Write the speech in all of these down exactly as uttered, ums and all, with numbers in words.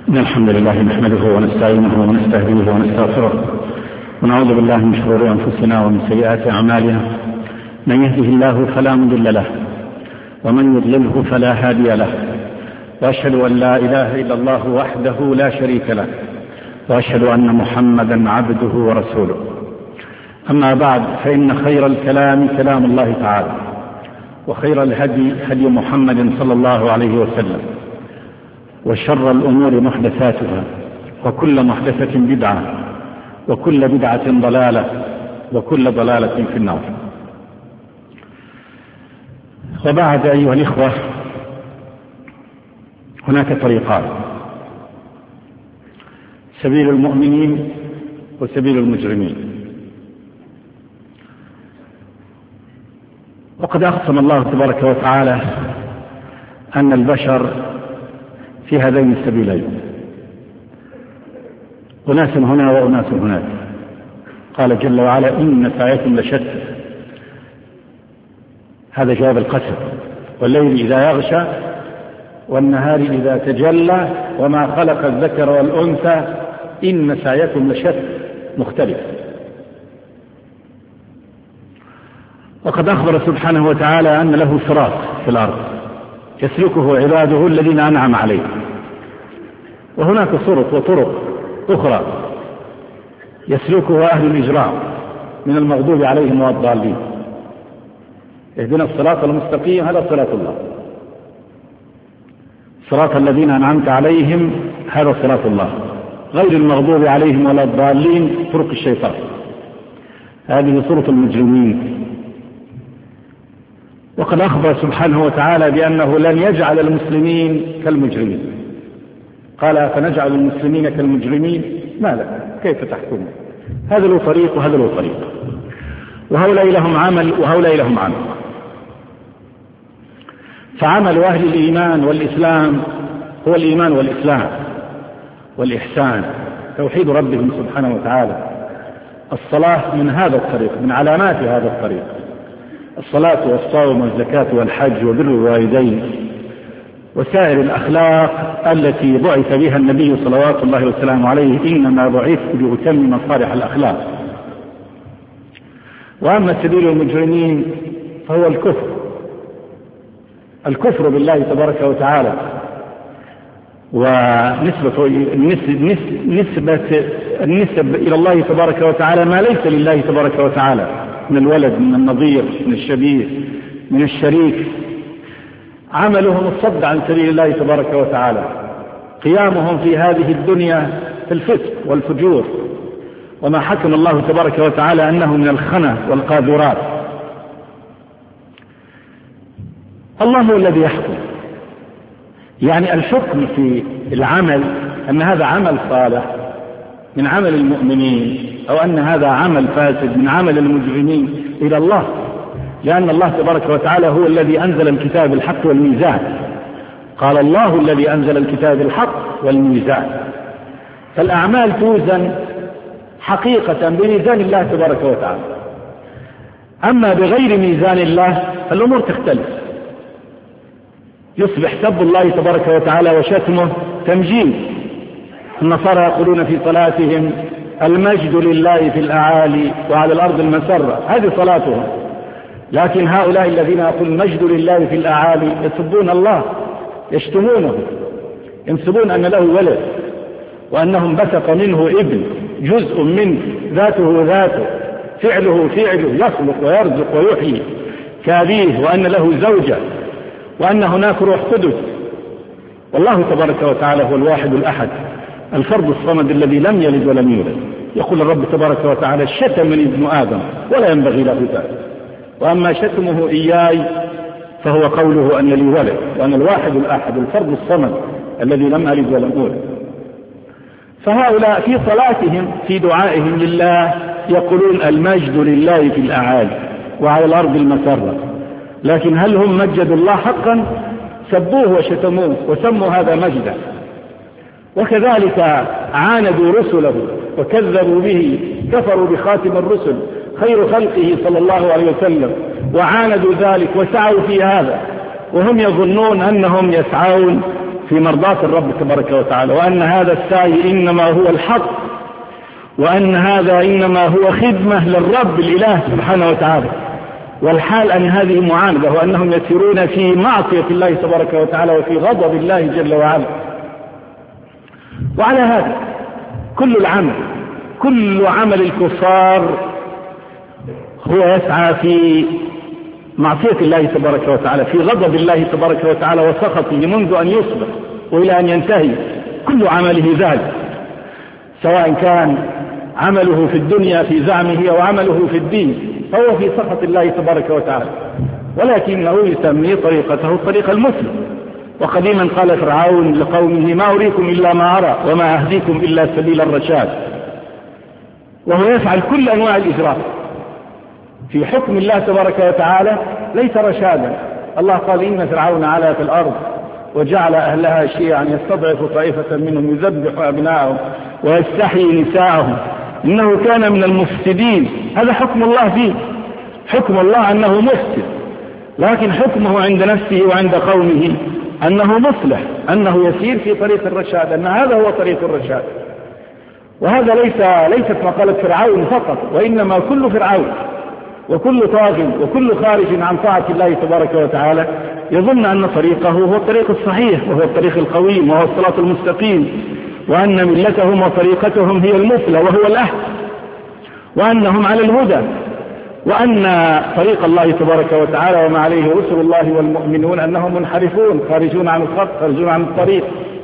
إن الحمد لله نحمده ونستعينه ونستهديه ونستغفره ونعوذ بالله من شرور أنفسنا ومن سيئات أعمالنا. من يهده الله فلا مضل له ومن يضلله فلا هادي له، وأشهد أن لا إله إلا الله وحده لا شريك له، وأشهد أن محمدا عبده ورسوله. أما بعد، فإن خير الكلام كلام الله تعالى، وخير الهدي هدي محمد صلى الله عليه وسلم، وشر الأمور محدثاتها، وكل محدثة بدعة، وكل بدعة ضلالة، وكل ضلالة في النار. وبعد أيها الإخوة، هناك طريقان: سبيل المؤمنين وسبيل المجرمين. وقد أقسم الله تبارك وتعالى أن البشر في هذين السبيلين، أناس هنا وأناس هناك. قال جل وعلا: إن سعيكم لشتى. هذا جواب القسم: والليل إذا يغشى والنهار إذا تجلى وما خلق الذكر والأنثى إن سعيكم لشتى، مختلف. وقد أخبر سبحانه وتعالى أن له صراط في الأرض يسلكه عباده الذين أنعم عليهم، وهناك صراط وطرق أخرى يسلكها أهل الإجرام من المغضوب عليهم والضالين. اهدنا الصراط المستقيم، هذا صراط الله. صراط الذين أنعمت عليهم، هذا صراط الله. غير المغضوب عليهم ولا الضالين طرق الشيطان، هذه طرق المجرمين. وقد أخبر سبحانه وتعالى بأنه لن يجعل المسلمين كالمجرمين. قال: فنجعل المسلمين كالمجرمين؟ ما لك، كيف تحكمون؟ هذا له طريق وهذا له طريق، وهؤلاء لهم عمل وهؤلاء لهم عمل. فعمل أهل الإيمان والإسلام هو الإيمان والإسلام والإحسان، توحيد ربهم سبحانه وتعالى. الصلاة من هذا الطريق، من علامات هذا الطريق: الصلاة والصوم والزكاة والحج وبر الوالدين وسائر الأخلاق التي بعث بها النبي صلوات الله وسلامه عليه: إنما بعثت لأتمم صالح الأخلاق. وأما سبيل المجرمين فهو الكفر، الكفر بالله تبارك وتعالى، ونسبة نسبة النسب إلى الله تبارك وتعالى ما ليس لله تبارك وتعالى، من الولد، من النظير، من الشبيه، من الشريك. عملهم الصد عن سبيل الله تبارك وتعالى، قيامهم في هذه الدنيا في الفسق والفجور، وما حكم الله تبارك وتعالى أنه من الخنا والقاذورات. الله هو الذي يحكم، يعني الحكم في العمل أن هذا عمل صالح من عمل المؤمنين أو أن هذا عمل فاسد من عمل المجرمين إلى الله، لأن الله تبارك وتعالى هو الذي أنزل الكتاب الحق والميزان. قال: الله الذي أنزل الكتاب الحق والميزان. فالأعمال توزن حقيقة بميزان الله تبارك وتعالى. أما بغير ميزان الله الأمور تختلف، يصبح سب الله تبارك وتعالى وشتمه تمجيد. النصارى يقولون في صلاتهم: المجد لله في الأعالي وعلى الأرض المسرة، هذه صلاتهم. لكن هؤلاء الذين يقول المجد لله في الأعالي يسبون الله، يشتمونه، ينسبون أن له ولد، وأنه انبثق منه ابن، جزء منه، ذاته ذاته، فعله فعله، يخلق ويرزق ويحيي كأبيه، وأن له زوجة، وأن هناك روح قدس. والله تبارك وتعالى هو الواحد الأحد الفرد الصمد الذي لم يلد ولم يولد. يقول الرب تبارك وتعالى: شتمني ابن آدم ولا ينبغي له ذلك. وأما شتمه إياي فهو قوله أن لي ولد، وأنا الواحد الأحد الفرد الصمد الذي لم ألد ولم أولد. فهؤلاء في صلاتهم في دعائهم لله يقولون: المجد لله في الأعالي وعلى الأرض المسرة. لكن هل هم مجدوا الله حقا؟ سبوه وشتموه وسموا هذا مجدا. وكذلك عاندوا رسله وكذبوا به، كفروا بخاتم الرسل خير خلقه صلى الله عليه وسلم، وعاندوا ذلك وسعوا في هذا، وهم يظنون أنهم يسعون في مرضاة الرب تبارك وتعالى، وأن هذا السعي إنما هو الحق، وأن هذا إنما هو خدمة للرب الإله سبحانه وتعالى. والحال أن هذه معاندة، وأنهم يسيرون في معصية الله تبارك وتعالى وفي غضب الله جل وعلا. وعلى هذا كل العمل كل عمل الكفار هو يسعى في معصية الله تبارك وتعالى، في غضب الله تبارك وتعالى وسخطه منذ أن يصبح وإلى أن ينتهي. كل عمله ذلك، سواء كان عمله في الدنيا في زعمه أو عمله في الدين، فهو في سخط الله تبارك وتعالى، ولكنه يسمي طريقته الطريق المسلم. وقديما قال فرعون لقومه: ما أريكم إلا ما أرى وما أهديكم إلا سبيل الرشاد. وهو يفعل كل أنواع الإجراء في حكم الله تبارك وتعالى ليس رشادا. الله قال: إن فرعون علا في الأرض وجعل أهلها شيعا يستضعف طائفة منهم يذبح أبناءهم ويستحيي نساءهم إنه كان من المفسدين. هذا حكم الله فيه، حكم الله أنه مفسد، لكن حكمه عند نفسه وعند قومه أنه مصلح، أنه يسير في طريق الرشاد، أن هذا هو طريق الرشاد. وهذا ليس ليست مقالة فرعون فقط، وإنما كل فرعون وكل طاغ وكل خارج عن طاعة الله تبارك وتعالى يظن أن طريقه هو الطريق الصحيح وهو الطريق القويم وهو الصراط المستقيم، وأن ملتهم وطريقتهم هي المثلى وهو الأحسن، وأنهم على الهدى، وأن طريق الله تبارك وتعالى وما عليه رسل الله والمؤمنون أنهم منحرفون خارجون عن الخط خارجون عن الطريق.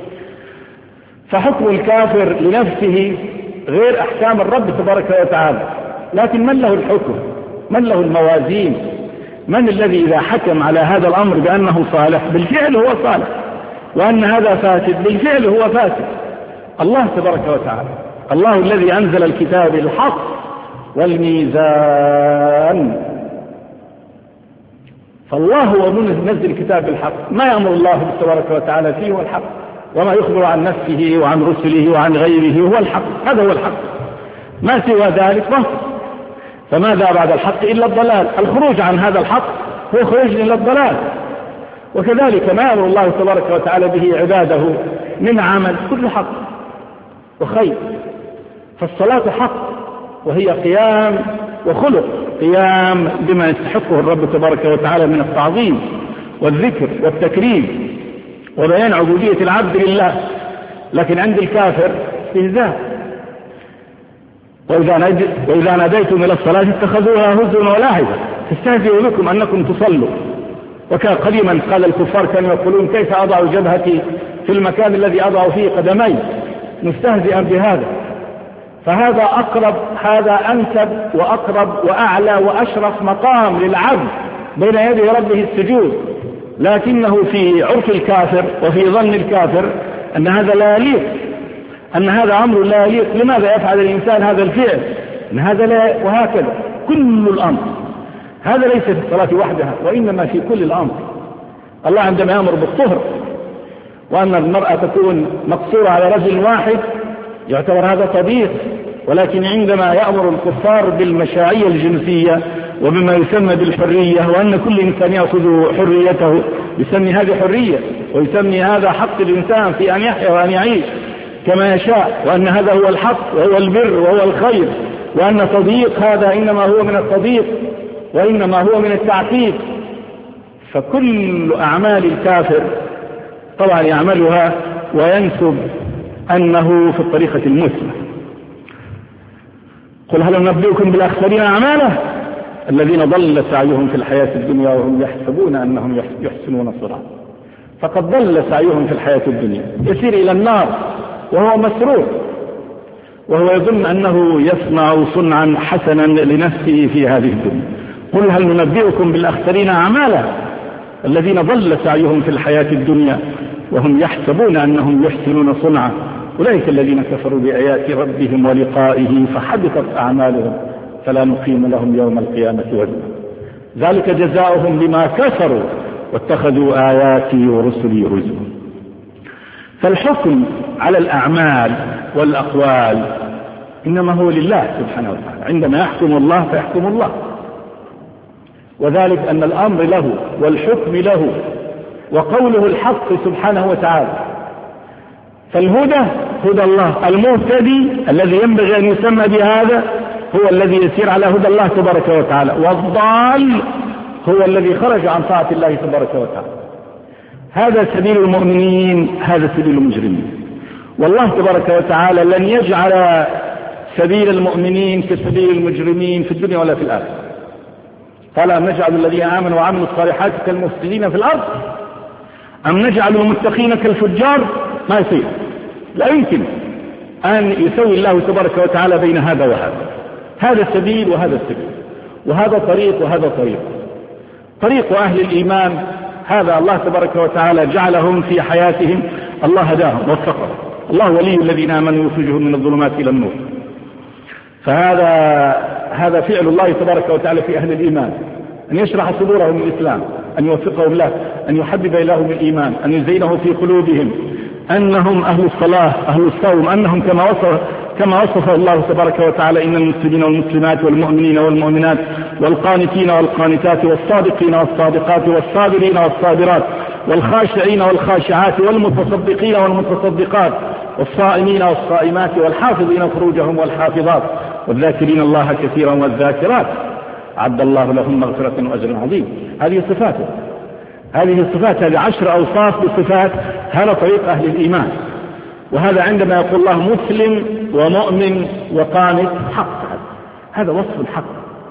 فحكم الكافر لنفسه غير أحكام الرب تبارك وتعالى، لكن من له الحكم؟ من له الموازين؟ من الذي إذا حكم على هذا الأمر بأنه صالح بالفعل هو صالح، وأن هذا فاسد بالفعل هو فاسد؟ الله تبارك وتعالى، الله الذي أنزل الكتاب الحق والميزان. فالله هو منزل الكتاب بالحق، ما يأمر الله تبارك وتعالى فيه هو الحق، وما يخبر عن نفسه وعن رسله وعن غيره هو الحق، هذا هو الحق، ما سوى ذلك باطل. فماذا بعد الحق إلا الضلال؟ الخروج عن هذا الحق هو خروج إلى الضلال. وكذلك ما يأمر الله تبارك وتعالى به عباده من عمل كل حق وخير. فالصلاة حق، وهي قيام وخلق، قيام بما يستحقه الرب تبارك وتعالى من التعظيم والذكر والتكريم وبيان عبودية العبد لله. لكن عند الكافر استهزاء. وإذا ناديتم إلى الصلاة اتخذوها هزوا ولعبا تستهزئ بكم أنكم تصلوا. وكان قديما قال الكفار كانوا يقولون: كيف أضع جبهتي في المكان الذي أضع فيه قدمي، مستهزئا بهذا. فهذا أقرب، هذا أنسب وأقرب وأعلى وأشرف مقام للعبد بين يدي ربه السجود. لكنه في عرف الكافر وفي ظن الكافر أن هذا لا يليق، أن هذا أمر لا يليق. لماذا يفعل الإنسان هذا الفعل؟ أن هذا لا، وهكذا كل الأمر. هذا ليس في الصلاة وحدها، وإنما في كل الأمر. الله عندما يأمر بالطهر وأن المرأة تكون مقصورة على رجل واحد يعتبر هذا تضييق، ولكن عندما يأمر الكفار بالمشاعية الجنسية وبما يسمى بالحرية، وأن كل إنسان يأخذ حريته، يسمي هذه حرية، ويسمي هذا حق الإنسان في أن يحيا وأن يعيش كما يشاء، وأن هذا هو الحق وهو البر وهو الخير، وأن تضييق هذا إنما هو من التضييق وإنما هو من التعقيد. فكل أعمال الكافر طبعا يعملها وينسب أنه في الطريقة المثلى. قل هل ننبئكم بالأخسرين أعمالا الذين ضل سعيهم في الحياة الدنيا وهم يحسبون أنهم يحسنون صنعا. فقد ضل سعيهم في الحياة الدنيا، يسير إلى النار وهو مسرور، وهو يظن أنه يصنع صنعا حسنا لنفسه في هذه الدنيا. قل هل ننبئكم بالأخسرين أعمالا الذين ضل سعيهم في الحياة الدنيا وهم يحسبون أنهم يحسنون صنعا أولئك الذين كفروا بآيات ربهم ولقائه فحبطت أعمالهم فلا نقيم لهم يوم القيامة وزنا ذلك جزاؤهم بما كفروا واتخذوا آياتي ورسلي هزوا. فالحكم على الأعمال والأقوال إنما هو لله سبحانه وتعالى. عندما يحكم الله فيحكم الله، وذلك أن الأمر له والحكم له وقوله الحق سبحانه وتعالى. فالهدى هدى الله، المهتدي الذي ينبغي أن يسمى بهذا هو الذي يسير على هدى الله تبارك وتعالى، والضال هو الذي خرج عن طاعة الله تبارك وتعالى. هذا سبيل المؤمنين، هذا سبيل المجرمين. والله تبارك وتعالى لن يجعل سبيل المؤمنين كسبيل المجرمين في الدنيا ولا في الآخرة. قال أم نجعل الذين آمنوا وعملوا الصالحات كالمفسدين في الأرض أم نجعل المتقين كالفجار؟ ما يصير، لا يمكن أن يسوي الله تبارك وتعالى بين هذا وهذا. هذا السبيل وهذا السبيل، وهذا طريق وهذا طريق. طريق أهل الإيمان هذا الله تبارك وتعالى جعلهم في حياتهم، الله هداهم ووفقهم، الله ولي الذين آمنوا يخرجهم من الظلمات إلى النور. فهذا هذا فعل الله تبارك وتعالى في أهل الإيمان، أن يشرح صدورهم للإسلام، أن يوفقهم له، أن يحبب إليهم الإيمان، أن يزينه في قلوبهم أنهم أهل الصلاة أهل الصوم، أنهم كما وصف كما وصف الله تبارك وتعالى إن المسلمين والمسلمات والمؤمنين والمؤمنات والقانتين والقانتات والصادقين والصادقات والصابرين والصابرات والخاشعين والخاشعات والمتصدقين والمتصدقات والصائمين والصائمات والحافظين فروجهم والحافظات والذاكرين الله كثيرا والذاكرات أعد الله لهم مغفرة وأجر عظيم. هذه صفاته، هذه الصفات، هذه عشر أوصاف بصفات. هذا طريق أهل الإيمان. وهذا عندما يقول الله مسلم ومؤمن وقانت حق، هذا وصف الحق.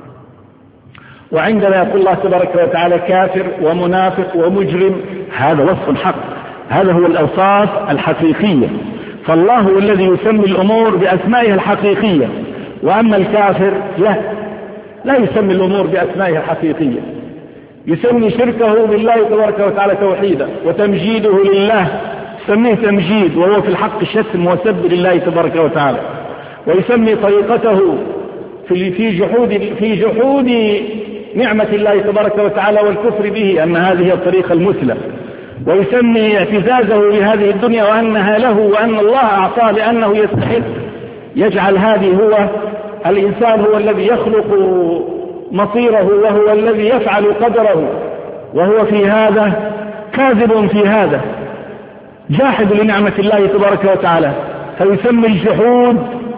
وعندما يقول الله تبارك وتعالى كافر ومنافق ومجرم، هذا وصف الحق، هذا هو الأوصاف الحقيقية. فالله هو الذي يسمي الأمور بأسمائها الحقيقية، وأما الكافر لا لا يسمي الأمور بأسمائها الحقيقية، يسمي شركه بالله تبارك وتعالى توحيدا، وتمجيده لله يسميه تمجيد وهو في الحق شتم وسب لله تبارك وتعالى، ويسمي طريقته في في جحود في جحود نعمة الله تبارك وتعالى والكفر به أن هذه هي الطريقة المثلى، ويسمي اعتزازه بهذه الدنيا وأنها له وأن الله أعطاه لأنه يستحق. يجعل هذه هو الإنسان هو الذي يخلق مصيره وهو الذي يفعل قدره، وهو في هذا كاذب، في هذا جاحد لنعمة الله تبارك وتعالى. فيسمي الجحود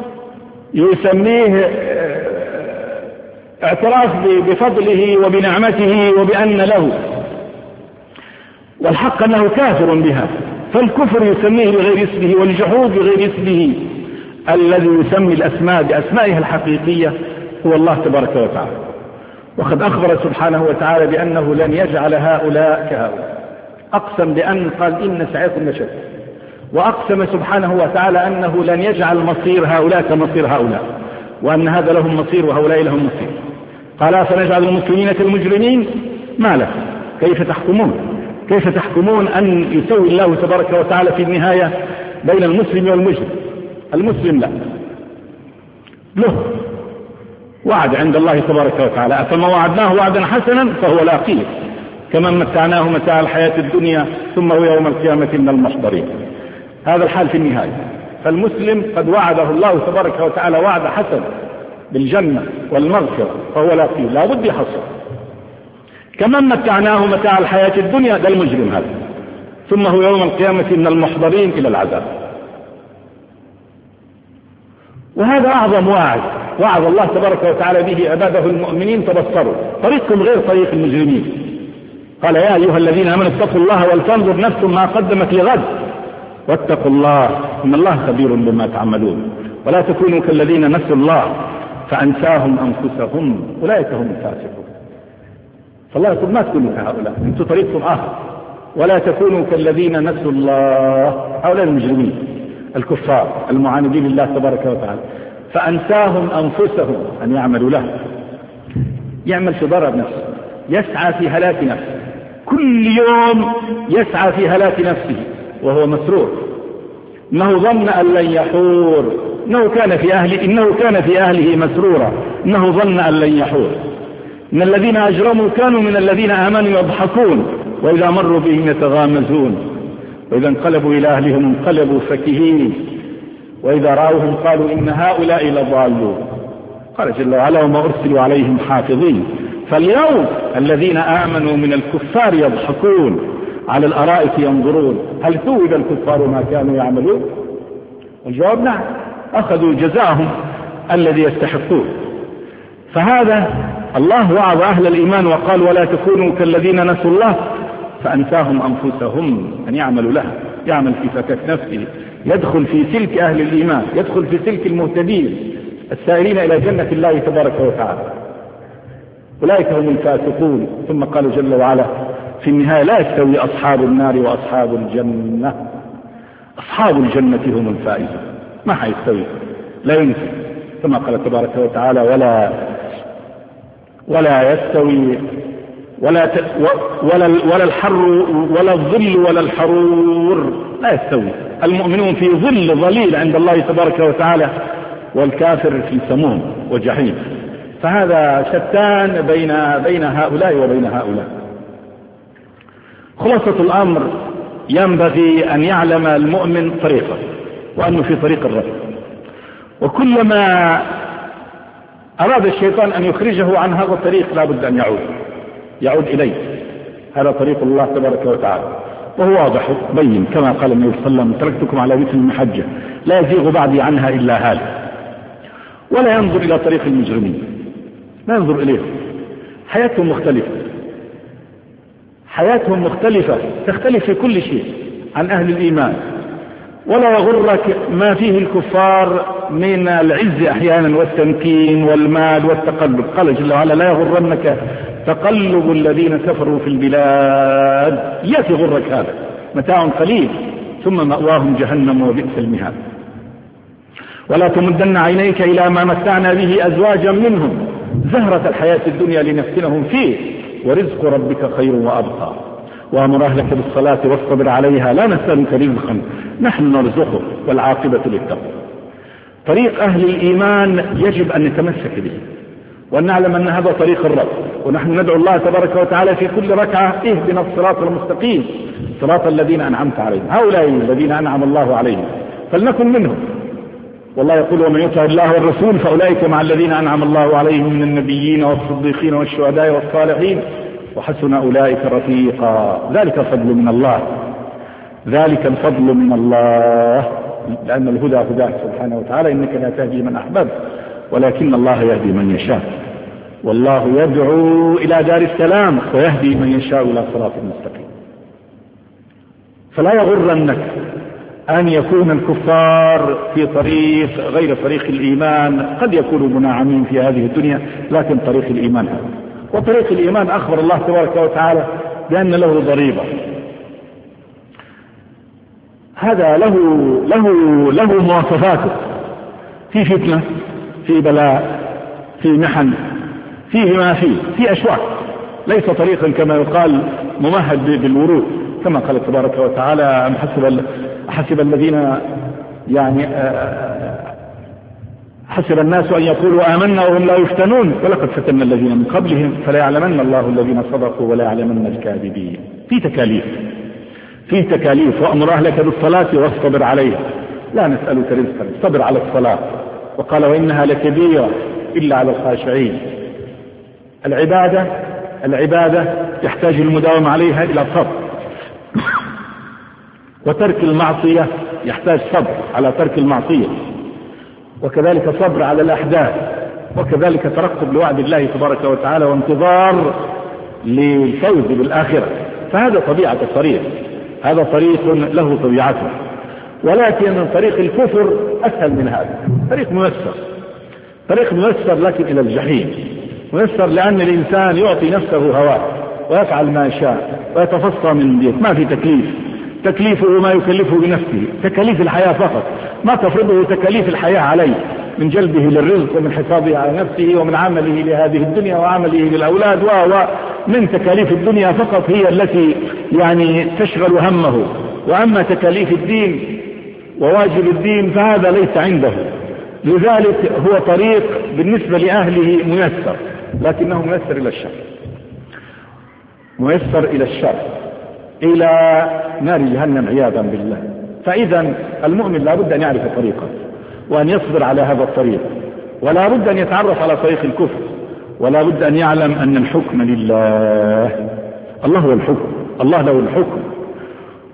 يسميه اعتراف بفضله وبنعمته وبأن له، والحق أنه كافر بها. فالكفر يسميه بغير اسمه، والجحود بغير اسمه. الذي يسمي الأسماء بأسمائها الحقيقية هو الله تبارك وتعالى. وقد أخبر سبحانه وتعالى بأنه لن يجعل هؤلاء كهؤلاء، أقسم بأن قال إن سعيكم لشتى، وأقسم سبحانه وتعالى أنه لن يجعل مصير هؤلاء كمصير هؤلاء، وأن هذا لهم مصير وهؤلاء لهم مصير. قال فنجعل المسلمين كالمجرمين، ما لكم كيف تحكمون؟ كيف تحكمون أن يسوي الله تبارك وتعالى في النهاية بين المسلم والمجرم؟ المسلم لا له وعد عند الله تبارك وتعالى، فما وعدناه وعدا حسنا فهو لاقيه، كمن متعناه متاع الحياة الدنيا ثم هو يوم القيامة من المحضرين. هذا الحال في النهاية. فالمسلم قد وعده الله تبارك وتعالى وعد حسن بالجنة والمغفرة فهو لاقيه، لا بد يحصل. كمن متعناه متاع الحياة الدنيا، ده المجرم هذا، ثم هو يوم القيامة من المحضرين إلى العذاب. وهذا أعظم واعظ وعظ الله تبارك وتعالى به عباده المؤمنين، تبصروا طريقكم غير طريق المجرمين. قال يا أيها الذين آمنوا اتقوا الله ولتنظر نفس ما قدمت لغد واتقوا الله إن الله خبير بما تعملون ولا تكونوا كالذين نسوا الله فأنساهم أنفسهم أولئك هم الفاسقون. فالله يقول ما تكونوا كهؤلاء، انتم طريقكم آخر، ولا تكونوا كالذين نسوا الله، هؤلاء المجرمين الكفار المعاندين لله تبارك وتعالى، فأنساهم أنفسهم أن يعملوا له. يعمل في ضرر نفسه، يسعى في هلاك نفسه، كل يوم يسعى في هلاك نفسه وهو مسرور، إنه ظن أن لن يحور، إنه كان في أهله إنه كان في أهله مسرورا، إنه ظن أن لن يحور. إن الذين أجرموا كانوا من الذين آمنوا يضحكون وإذا مروا بهم يتغامزون وإذا انقلبوا إلى أهلهم انقلبوا فكهين وإذا رأوهم قالوا إن هؤلاء لضالون. قال جل وعلا وما أرسلوا عليهم حافظين. فاليوم الذين آمنوا من الكفار يضحكون على الأرائك ينظرون هل ثوب الكفار ما كانوا يعملون؟ الجواب نعم، أخذوا جزاءهم الذي يستحقون. فهذا الله وعظ أهل الإيمان وقال ولا تكونوا كالذين نسوا الله فأنساهم أنفسهم أن يعملوا لها، يعمل في فكك نفسه، يدخل في سلك أهل الإيمان، يدخل في سلك المهتدين السائرين إلى جنة الله تبارك وتعالى. أولئك هم الفاسقون. ثم قال جل وعلا في النهاية لا يستوي أصحاب النار وأصحاب الجنة، أصحاب الجنة هم الفائزون، ما حيستوي، لا يمكن. ثم قال تبارك وتعالى ولا ولا يستوي ولا ت... ولا ولا الحر ولا الظل ولا الحرور، لا يستوي. المؤمنون في ظل ظليل عند الله تبارك وتعالى، والكافر في سموم وجحيم. فهذا شتان بين بين هؤلاء وبين هؤلاء. خلاصة الأمر ينبغي أن يعلم المؤمن طريقه، وأنه في طريق الرب، وكلما أراد الشيطان أن يخرجه عن هذا الطريق لا بد أن يعود يعود إليه. هذا طريق الله تبارك وتعالى، وهو واضح بين كما قال النبي صلى الله عليه وسلم تركتكم على مثل المحجة لا يزيغ بعدي عنها إلا هالك. ولا ينظر إلى طريق المجرمين، لا ينظر إليهم، حياتهم مختلفة، حياتهم مختلفة تختلف في كل شيء عن أهل الإيمان. ولا يغرك ما فيه الكفار من العز أحيانا والتمكين والمال والتقلب. قال جل وعلا لا يغرنك تقلب الذين كفروا في البلاد، يأتي غرك هذا متاع قليل ثم مأواهم جهنم وبئس المهاد. ولا تمدن عينيك إلى ما متعنا به أزواجا منهم زهرة الحياة الدنيا لنفتنهم فيه ورزق ربك خير وأبقى. وأمر أهلك بالصلاة واصطبر عليها لا نسألك رزقا نحن نرزقك والعاقبة للتقوى. طريق أهل الإيمان يجب أن نتمسك به وأن نعلم أن هذا طريق الرب، ونحن ندعو الله تبارك وتعالى في كل ركعة اهدنا الصراط المستقيم صراط الذين أنعمت عليهم. هؤلاء الذين أنعم الله عليهم فلنكن منهم. والله يقول ومن يطع الله والرسول فأولئك مع الذين أنعم الله عليهم من النبيين والصديقين والشهداء والصالحين وحسن أولئك رفيقا. ذلك الفضل من الله، ذلك الفضل من الله، لأن الهدى هداه سبحانه وتعالى إنك لا تهدي من أحببت ولكن الله يهدي من يشاء، والله يدعو إلى دار السلام ويهدي من يشاء إلى صراط مستقيم. فلا يغرنك أن يكون الكفار في طريق غير طريق الإيمان، قد يكونوا منعمين في هذه الدنيا لكن طريق الإيمان هذا. وطريق الإيمان أخبر الله تبارك وتعالى بأن له ضريبة، هذا له له له مواصفاته، في فتنة، في بلاء، في محن، فيه ما فيه، في أشواك، ليس طريقا كما يقال ممهد بالورود كما قال تبارك وتعالى أم حسب حسب الذين يعني حسب الناس أن يقولوا آمنا وهم لا يفتنون ولقد فتنا الذين من قبلهم فلا يعلمن الله الذين صدقوا ولا يعلمن الكاذبين. في تكاليف، في تكاليف. وأمر أهلك بالصلاة واصطبر عليها لا نسألك رزقا، صبر على الصلاة. وقال وإنها لكبيرة إلا على الخاشعين. العبادة العبادة يحتاج المداومة عليها إلى صبر، وترك المعصية يحتاج صبر على ترك المعصية، وكذلك صبر على الأحداث، وكذلك ترقب لوعد الله تبارك وتعالى وانتظار للفوز بالآخرة. فهذا طبيعة الطريق، هذا طريق له طبيعته. ولكن طريق الكفر أسهل من هذا، طريق ميسر، طريق ميسر لكن إلى الجحيم. ميسر لأن الإنسان يعطي نفسه هواه ويفعل ما شاء ويتفصى من ديك، ما في تكليف، تكليفه ما يكلفه بنفسه، تكاليف الحياة فقط، ما تفرضه تكاليف الحياة عليه من جلبه للرزق ومن حفاظه على نفسه ومن عمله لهذه الدنيا وعمله للأولاد ومن تكاليف الدنيا فقط هي التي يعني تشغل همه. وأما تكاليف الدين وواجب الدين فهذا ليس عنده. لذلك هو طريق بالنسبة لأهله ميسر، لكنه ميسر إلى الشر، ميسر إلى الشر، إلى نار جهنم عياذا بالله. فإذا المؤمن لا بد أن يعرف طريقه وأن يصبر على هذا الطريق، ولا بد أن يتعرف على طريق الكفر، ولا بد أن يعلم أن الحكم لله. الله هو الحكم، الله له الحكم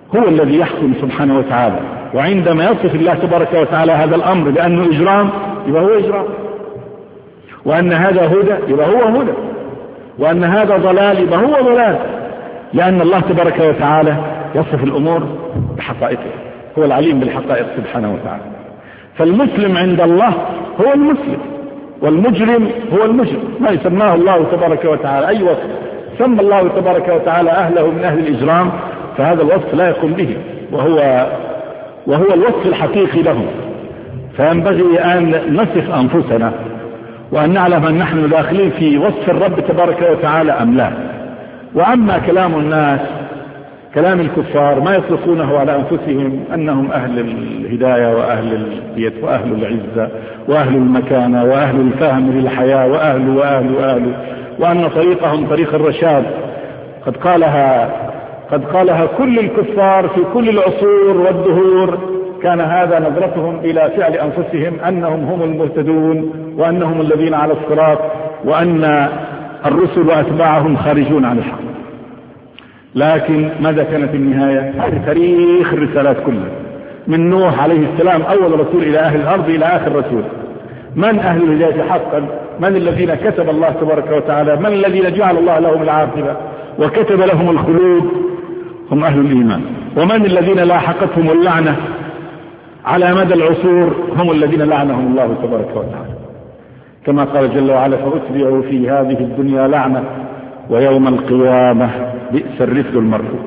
هو الذي يحكم سبحانه وتعالى. وعندما يصف الله تبارك وتعالى هذا الأمر بأنه إجرام يبقى هو إجرام، وأن هذا هدى يبقى هو هدى، وأن هذا ضلال يبقى هو ضلال، لأن الله تبارك وتعالى يصف الأمور بحقائقها، هو العليم بالحقائق سبحانه وتعالى. فالمسلم عند الله هو المسلم، والمجرم هو المجرم، ما يسماه الله تبارك وتعالى أي وصف سمى الله تبارك وتعالى أهله من أهل الإجرام فهذا الوصف لا يقوم به، وهو وهو الوصف الحقيقي لهم. فينبغي أن نصف أنفسنا وأن نعلم أن نحن داخلين في وصف الرب تبارك وتعالى أم لا. وأما كلام الناس كلام الكفار ما يطلقونه على أنفسهم أنهم أهل الهداية وأهل البيت وأهل العزة وأهل المكانة وأهل الفهم للحياة وأهل وأهل وأهل، وأن طريقهم طريق الرشاد. قد قالها قد قالها كل الكفار في كل العصور والدهور، كان هذا نظرتهم إلى فعل أنفسهم أنهم هم المهتدون وأنهم الذين على الصراط، وأن الرسل وأتباعهم خارجون عن الحق. لكن ماذا كانت النهاية؟ هذا تاريخ الرسالات كلها من نوح عليه السلام أول رسول إلى أهل الأرض إلى آخر رسول. من أهل الهداية حقا؟ من الذين كتب الله تبارك وتعالى، من الذين جعل الله لهم العاقبة وكتب لهم الخلود؟ هم أهل الإيمان. ومن الذين لاحقتهم اللعنة على مدى العصور؟ هم الذين لعنهم الله تبارك وتعالى، كما قال جل وعلا فأتبعوا في هذه الدنيا لعنة ويوم القيامة بئس الرفد المرفوض.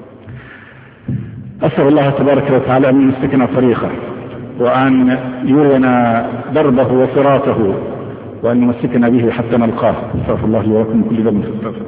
أسأل الله تبارك وتعالى أن يمسكنا طريقه وأن يرينا دربه وصراطه وأن يمسكنا به حتى نلقاه. استغفر الله لي ولكم كل ذنب فاستغفروه.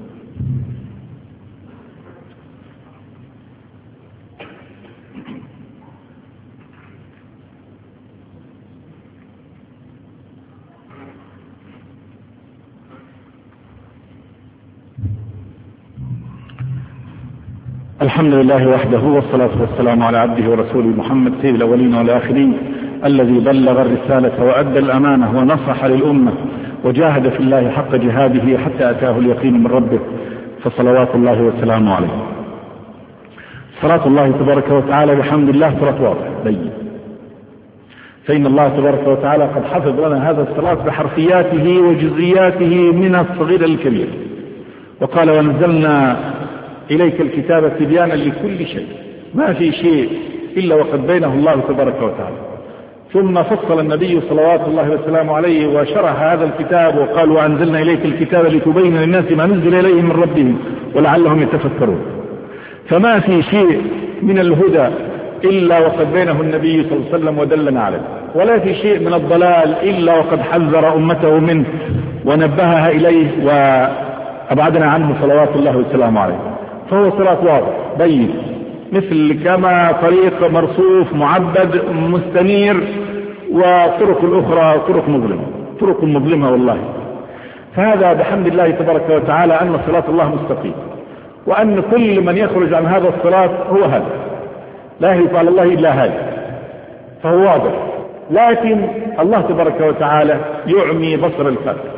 الحمد لله وحده والصلاة والسلام على عبده ورسوله محمد سيد الأولين والآخرين الذي بلغ الرسالة وأدى الأمانة ونصح للأمة وجاهد في الله حق جهاده حتى أتاه اليقين من ربه، فصلوات الله وسلامه عليه. صلاة الله تبارك وتعالى بحمد الله صلاة واضح بين، فإن الله تبارك وتعالى قد حفظ لنا هذا الصلاة بحرفياته وجزئياته من الصغير الكبير، وقال ونزلنا إليك الكتاب تبيانا لكل شيء، ما في شيء إلا وقد بينه الله تبارك وتعالى. ثم فصل النبي صلوات الله وسلامه عليه وشرح هذا الكتاب وقال وأنزلنا إليك الكتاب لتبين للناس ما نزل إليهم من ربهم ولعلهم يتفكرون. فما في شيء من الهدى إلا وقد بينه النبي صلى الله عليه وسلم ودلنا عليه، ولا في شيء من الضلال إلا وقد حذر أمته منه ونبهها إليه وأبعدنا عنه صلوات الله وسلامه عليه. فهو صراط واضح بين، مثل كما طريق مرصوف معبد مستنير، وطرق الأخرى طرق مظلمة طرق مظلمة والله. فهذا بحمد الله تبارك وتعالى أن صراط الله مستقيم، وأن كل من يخرج عن هذا الصراط هو هذا، لا يهلك على الله إلا هذا، فهو واضح. لكن الله تبارك وتعالى يعمي بصر الكافر،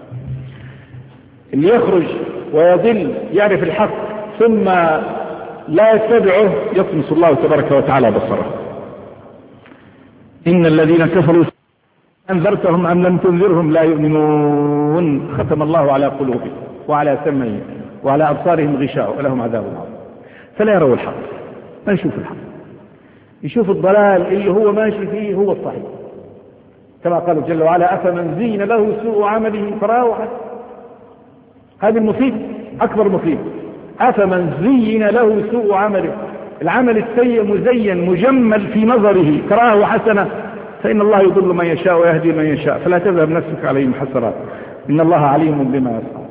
اللي يخرج ويضل يعرف الحق ثم لا يتبعه يطمس الله تبارك وتعالى بصره. إن الذين كفروا أنذرتهم أم لم تنذرهم لا يؤمنون ختم الله على قلوبهم وعلى سمعهم وعلى أبصارهم غشاوة ولهم عذاب عظيم. فلا يروا الحق، ما يشوف الحق، يشوف الضلال اللي هو ماشي فيه هو الصحيح، كما قال جل وعلا أفمن زين له سوء عمله فرآه حسنا. هذه المصيبة أكبر مصيبة، أفمن زين له سوء عمله، العمل السيء مزين مجمل في نظره فرآه حسنا، فإن الله يضل من يشاء ويهدي من يشاء فلا تذهب نفسك عليهم حسرات إن الله عليم بما يصنع.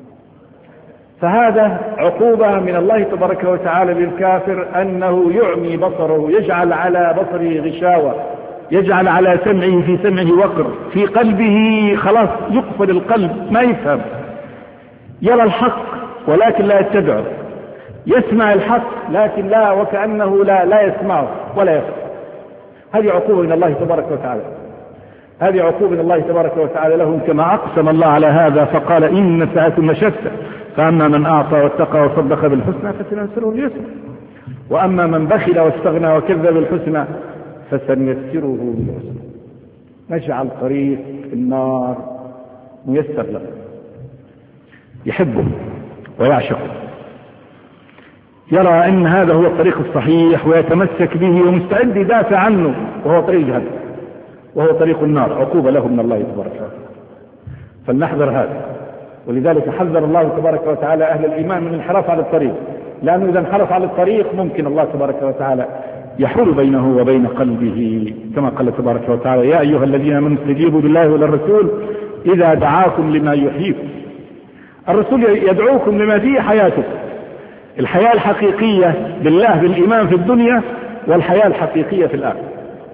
فهذا عقوبة من الله تبارك وتعالى للكافر أنه يعمي بصره، يجعل على بصره غشاوة، يجعل على سمعه في سمعه وقر، في قلبه خلاص يقفل القلب ما يفهم، يرى الحق ولكن لا يتبعه، يسمع الحق لكن لا وكأنه لا, لا يسمعه ولا يفهم. هذه عقوبة من الله تبارك وتعالى، هذه عقوبة من الله تبارك وتعالى لهم، كما أقسم الله على هذا فقال إن ساعة مشتى فأما من أعطى واتقى وصدق بالحسنى فسنيسره لليسرى وأما من بخل واستغنى وكذب بالحسنى فسنيسره للعسرى. نجعل طريق النار ميسر له، يحبه ويعشقه، يرى أن هذا هو الطريق الصحيح ويتمسك به ومستعد يدافع عنه، وهو طريق جهنم وهو طريق النار، عقوبة له من الله تبارك وتعالى. فلنحذر هذا. ولذلك حذر الله تبارك وتعالى أهل الإيمان من الانحراف على الطريق، لأنه إذا انحرف على الطريق ممكن الله تبارك وتعالى يحول بينه وبين قلبه، كما قال تبارك وتعالى: يا أيها الذين آمنوا استجيبوا لله وللرسول إذا دعاكم لما يحييكم. الرسول يدعوكم لما فيه حياتكم، الحياة الحقيقية بالله بالإيمان في الدنيا، والحياة الحقيقية في الآخرة.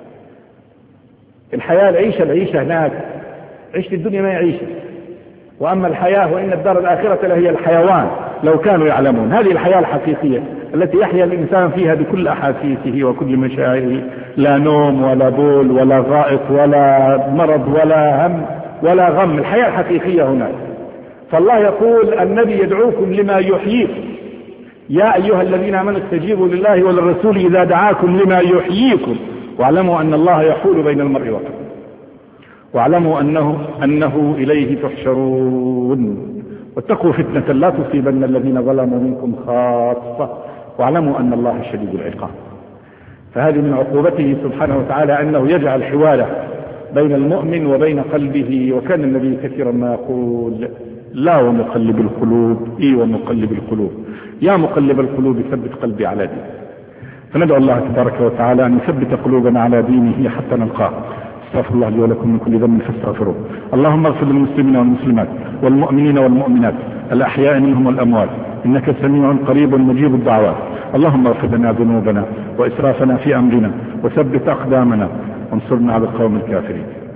الحياة العيشة العيشة هناك، عيشة الدنيا ما يعيشها. وأما الحياة وإن الدار الآخرة لهي الحيوان لو كانوا يعلمون. هذه الحياة الحقيقية التي يحيا الإنسان فيها بكل أحاسيسه وكل مشاعره، لا نوم ولا بول ولا غائط ولا مرض ولا هم ولا غم، الحياة الحقيقية هناك. فالله يقول: النبي يدعوكم لما يحييكم، يا أيها الذين آمنوا استجيبوا لله وللرسول إذا دعاكم لما يحييكم واعلموا أن الله يحول بين المرء وقلبه، واعلموا أنه, أنه إليه تحشرون، واتقوا فتنة لا تصيبن الذين ظلموا منكم خاصة واعلموا أن الله شديد العقاب. فهذه من عقوبته سبحانه وتعالى أنه يجعل حواله بين المؤمن وبين قلبه. وكان النبي كثيرا ما يقول: لا ومقلب القلوب، إي ومقلب القلوب، يا مقلب القلوب ثبت قلبي على دينه. فندعو الله تبارك وتعالى أن يثبت قلوبنا على دينه حتى نلقاه. استغفر الله لي ولكم من كل ذنب فاستغفروه. اللهم اغفر للمسلمين والمسلمات والمؤمنين والمؤمنات الأحياء منهم والأموات، إنك سميع قريب مجيب الدعوات. اللهم اغفر لنا ذنوبنا وإسرافنا في أمرنا وثبت أقدامنا وانصرنا على القوم الكافرين.